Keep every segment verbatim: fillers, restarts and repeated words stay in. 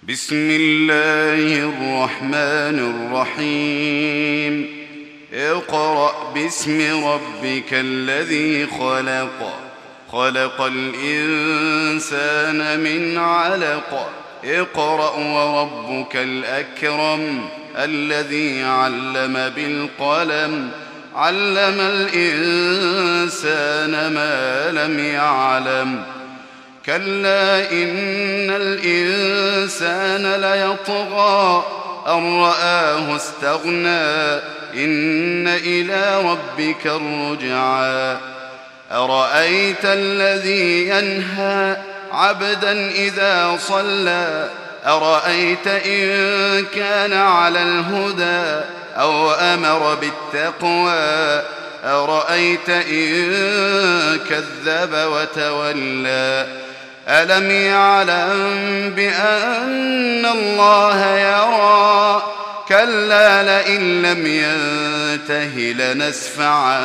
بسم الله الرحمن الرحيم اقرأ باسم ربك الذي خلق خلق الإنسان من علق اقرأ وربك الأكرم الذي علم بالقلم علم الإنسان ما لم يعلم كلا إن الإنسان ليطغى أن رآه استغنى إن إلى ربك الرجعى أرأيت الذي ينهى عبدا إذا صلى أرأيت إن كان على الهدى أو أمر بالتقوى أرأيت إن كذب وتولى ألم يعلم بأن الله يرى كلا لئن لم ينته لنسفعا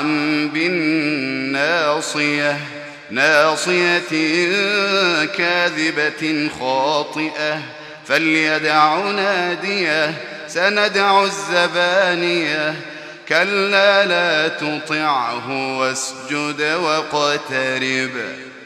بالناصية ناصية كاذبة خاطئة فليدع ناديه سندع الزبانية كلا لا تطعه واسجد واقترب